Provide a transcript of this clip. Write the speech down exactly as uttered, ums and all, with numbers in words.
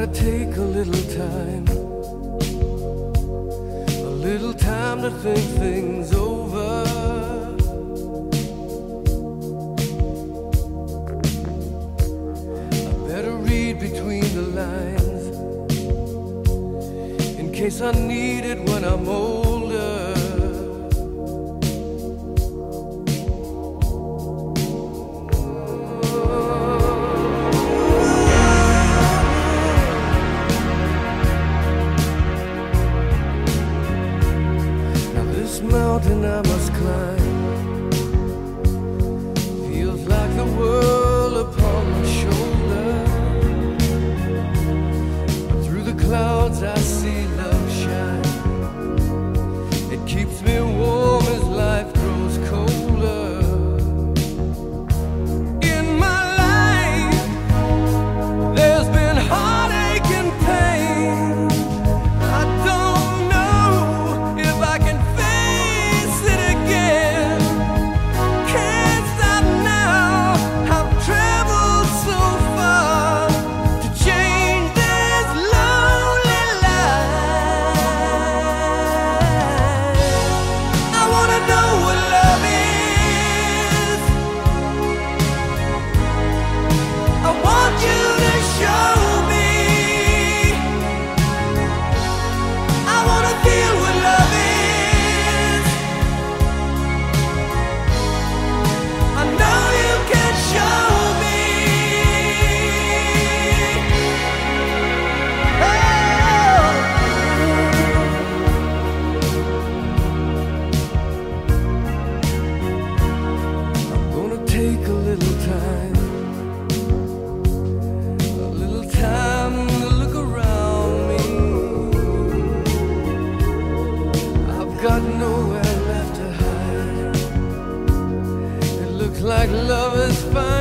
take a little time, a little time to think things over. I better read between the lines in case I need it when I'm older. This mountain I must climb feels like the world upon my shoulder. Through the clouds I see love shine. It keeps me warm as life grows colder. In my life there's been heartache and pain. I don't know if I can take a little time, a little time to look around me. I've got nowhere left to hide. It looks like love is fine.